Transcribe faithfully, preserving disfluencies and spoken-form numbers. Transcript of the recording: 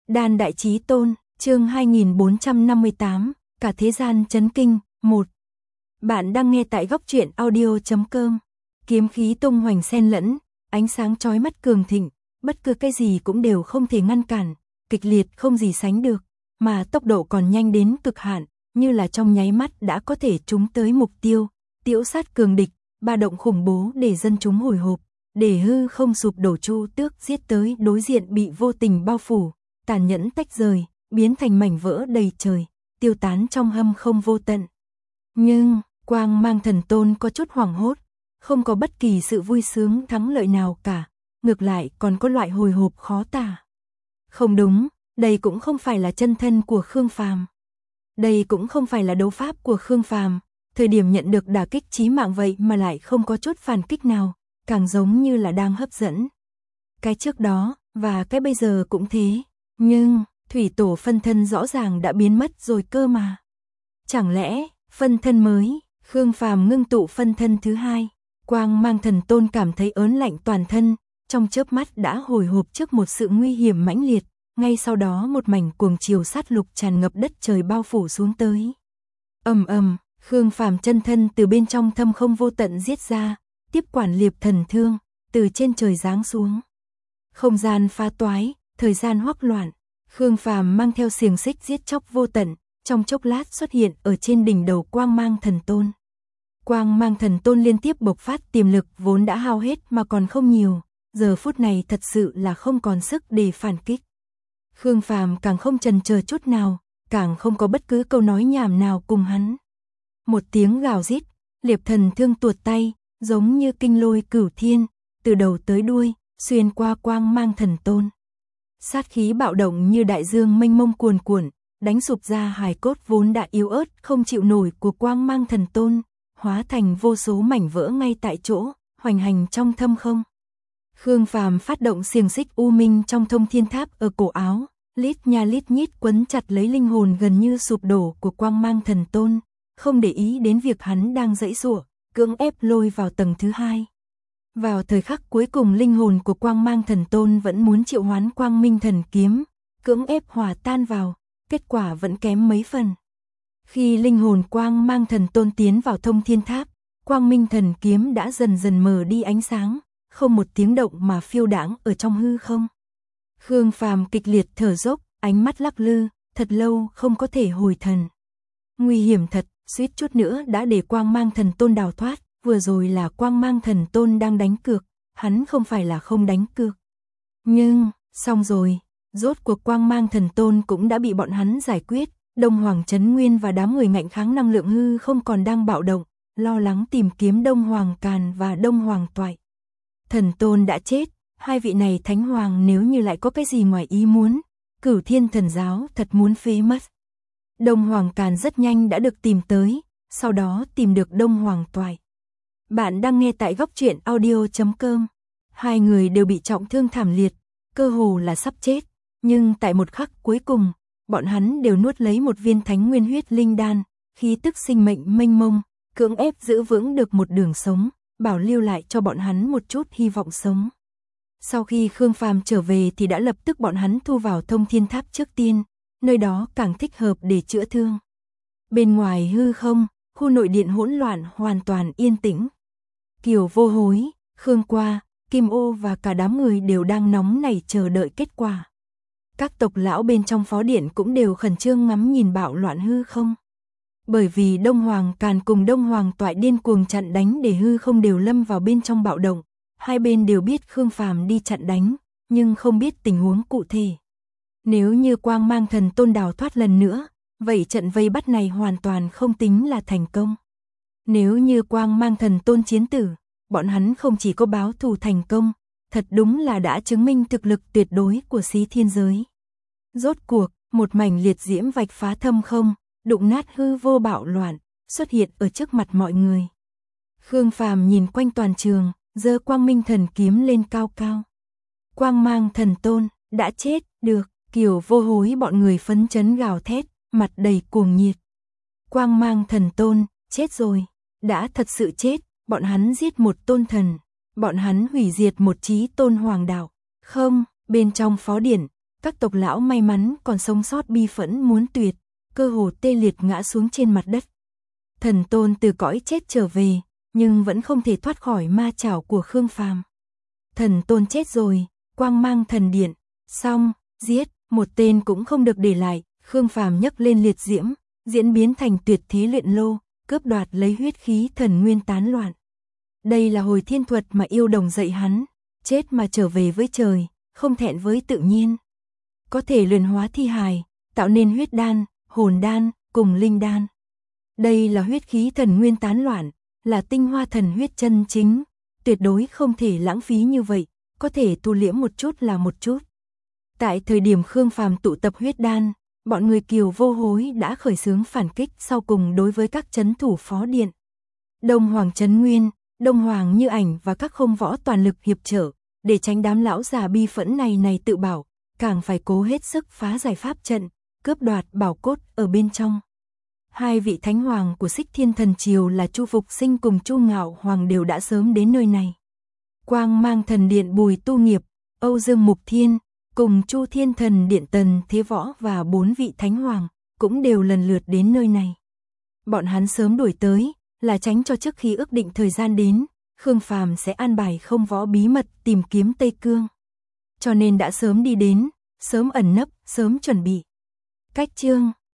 Đan Đại Chí Tôn, chương hai nghìn bốn trăm năm mươi tám, cả thế gian chấn kinh, một. Bạn đang nghe tại góc truyện audio chấm com. Kiếm khí tung hoành xen lẫn, ánh sáng chói mắt cường thịnh, bất cứ cái gì cũng đều không thể ngăn cản, kịch liệt không gì sánh được, mà tốc độ còn nhanh đến cực hạn, như là trong nháy mắt đã có thể trúng tới mục tiêu, tiễu sát cường địch, ba động khủng bố để dân chúng hồi hộp, để hư không sụp đổ chu tước giết tới đối diện bị vô tình bao phủ, tàn nhẫn tách rời, biến thành mảnh vỡ đầy trời, tiêu tán trong hâm không vô tận. Nhưng, Quang Mang Thần Tôn có chút hoảng hốt, không có bất kỳ sự vui sướng thắng lợi nào cả, ngược lại còn có loại hồi hộp khó tả. Không đúng, đây cũng không phải là chân thân của Khương Phàm. Đây cũng không phải là đấu pháp của Khương Phàm, thời điểm nhận được đả kích chí mạng vậy mà lại không có chút phản kích nào, càng giống như là đang hấp dẫn. Cái trước đó, và cái bây giờ cũng thế, nhưng, thủy tổ phân thân rõ ràng đã biến mất rồi cơ mà. Chẳng lẽ, phân thân mới, Khương Phàm ngưng tụ phân thân thứ hai, Quang Mang Thần Tôn cảm thấy ớn lạnh toàn thân, trong chớp mắt đã hồi hộp trước một sự nguy hiểm mãnh liệt, ngay sau đó một mảnh cuồng chiều sát lục tràn ngập đất trời bao phủ xuống tới. Ầm ầm, Khương Phàm chân thân từ bên trong thâm không vô tận giết ra, tiếp quản liệp thần thương, từ trên trời giáng xuống. Không gian phá toái, thời gian hoắc loạn, Khương Phàm mang theo xiềng xích giết chóc vô tận, trong chốc lát xuất hiện ở trên đỉnh đầu Quang Mang Thần Tôn. Quang Mang Thần Tôn liên tiếp bộc phát tiềm lực vốn đã hao hết mà còn không nhiều, giờ phút này thật sự là không còn sức để phản kích. Khương Phàm càng không chần chờ chút nào, càng không có bất cứ câu nói nhảm nào cùng hắn. Một tiếng gào rít, liệp thần thương tuột tay, giống như kinh lôi cửu thiên, từ đầu tới đuôi, xuyên qua Quang Mang Thần Tôn. Sát khí bạo động như đại dương mênh mông cuồn cuộn, đánh sụp ra hài cốt vốn đã yếu ớt không chịu nổi của Quang Mang Thần Tôn, hóa thành vô số mảnh vỡ ngay tại chỗ, hoành hành trong thâm không. Khương Phàm phát động xiềng xích u minh trong thông thiên tháp ở cổ áo, lít nha lít nhít quấn chặt lấy linh hồn gần như sụp đổ của Quang Mang Thần Tôn, không để ý đến việc hắn đang giãy giụa, cưỡng ép lôi vào tầng thứ hai. Vào thời khắc cuối cùng linh hồn của Quang Mang Thần Tôn vẫn muốn triệu hoán Quang Minh Thần Kiếm, cưỡng ép hòa tan vào, kết quả vẫn kém mấy phần. Khi linh hồn Quang Mang Thần Tôn tiến vào thông thiên tháp, Quang Minh Thần Kiếm đã dần dần mờ đi ánh sáng, không một tiếng động mà phiêu đãng ở trong hư không. Khương Phàm kịch liệt thở dốc, ánh mắt lắc lư, thật lâu không có thể hồi thần. Nguy hiểm thật, suýt chút nữa đã để Quang Mang Thần Tôn đào thoát, vừa rồi là Quang Mang Thần Tôn đang đánh cược, hắn không phải là không đánh cược. Nhưng, xong rồi, rốt cuộc Quang Mang Thần Tôn cũng đã bị bọn hắn giải quyết, Đông Hoàng Trấn Nguyên và đám người ngạnh kháng năng lượng hư không còn đang bạo động, lo lắng tìm kiếm Đông Hoàng Càn và Đông Hoàng Toại. Thần Tôn đã chết, hai vị này Thánh Hoàng nếu như lại có cái gì ngoài ý muốn, Cửu Thiên Thần Giáo thật muốn phế mất. Đông Hoàng Càn rất nhanh đã được tìm tới, sau đó tìm được Đông Hoàng Toại. Bạn đang nghe tại góc truyện audio chấm com. Hai người đều bị trọng thương thảm liệt, cơ hồ là sắp chết, nhưng tại một khắc cuối cùng, bọn hắn đều nuốt lấy một viên Thánh Nguyên Huyết Linh Đan, khí tức sinh mệnh mênh mông, cưỡng ép giữ vững được một đường sống, bảo lưu lại cho bọn hắn một chút hy vọng sống. Sau khi Khương Phàm trở về thì đã lập tức bọn hắn thu vào thông thiên tháp trước tiên, nơi đó càng thích hợp để chữa thương. Bên ngoài hư không, khu nội điện hỗn loạn hoàn toàn yên tĩnh. Kiều Vô Hối, Khương Qua, Kim Ô và cả đám người đều đang nóng nảy chờ đợi kết quả. Các tộc lão bên trong phó điện cũng đều khẩn trương ngắm nhìn bạo loạn hư không. Bởi vì Đông Hoàng Càn cùng Đông Hoàng Toại điên cuồng chặn đánh để hư không đều lâm vào bên trong bạo động, hai bên đều biết Khương Phàm đi chặn đánh, nhưng không biết tình huống cụ thể. Nếu như Quang Mang Thần Tôn đào thoát lần nữa, vậy trận vây bắt này hoàn toàn không tính là thành công. Nếu như Quang Mang Thần Tôn chiến tử, bọn hắn không chỉ có báo thù thành công, thật đúng là đã chứng minh thực lực tuyệt đối của Xí Thiên Giới. Rốt cuộc, một mảnh liệt diễm vạch phá thâm không, đụng nát hư vô bạo loạn, xuất hiện ở trước mặt mọi người. Khương Phàm nhìn quanh toàn trường, giơ Quang Minh Thần Kiếm lên cao cao. Quang Mang Thần Tôn đã chết, được, Kiều Vô Hối bọn người phấn chấn gào thét, mặt đầy cuồng nhiệt. Quang Mang Thần Tôn chết rồi, đã thật sự chết, bọn hắn giết một tôn thần, bọn hắn hủy diệt một chí tôn hoàng đạo. Không, bên trong phó điển, các tộc lão may mắn còn sống sót bi phẫn muốn tuyệt, cơ hồ tê liệt ngã xuống trên mặt đất. Thần tôn từ cõi chết trở về, nhưng vẫn không thể thoát khỏi ma chảo của Khương Phàm. Thần tôn chết rồi, quang mang thần điện, xong, giết, một tên cũng không được để lại. Khương Phàm nhấc lên liệt diễm, diễn biến thành tuyệt thế luyện lô, cướp đoạt lấy huyết khí thần nguyên tán loạn. Đây là hồi thiên thuật mà yêu đồng dạy hắn, chết mà trở về với trời, không thẹn với tự nhiên. Có thể luyện hóa thi hài, tạo nên huyết đan, hồn đan, cùng linh đan. Đây là huyết khí thần nguyên tán loạn, là tinh hoa thần huyết chân chính, tuyệt đối không thể lãng phí như vậy, có thể tu liễm một chút là một chút. Tại thời điểm Khương Phàm tụ tập huyết đan, bọn người Kiều Vô Hối đã khởi xướng phản kích sau cùng đối với các trấn thủ phó điện. Đông Hoàng Trấn Nguyên, Đông Hoàng Như Ảnh và các không võ toàn lực hiệp trợ, để tránh đám lão già bi phẫn này này tự bảo, càng phải cố hết sức phá giải pháp trận, cướp đoạt bảo cốt ở bên trong. Hai vị thánh hoàng của Xích Thiên Thần Triều là Chu Phục Sinh cùng Chu Ngạo Hoàng đều đã sớm đến nơi này. Quang Mang Thần Điện Bùi Tu Nghiệp, Âu Dương Mục Thiên, cùng Chu Thiên Thần Điện Tần Thế Võ và bốn vị thánh hoàng cũng đều lần lượt đến nơi này. Bọn hắn sớm đuổi tới, là tránh cho trước khi ước định thời gian đến, Khương Phàm sẽ an bài không võ bí mật tìm kiếm Tây Cương. Cho nên đã sớm đi đến, sớm ẩn nấp, sớm chuẩn bị. Cách chương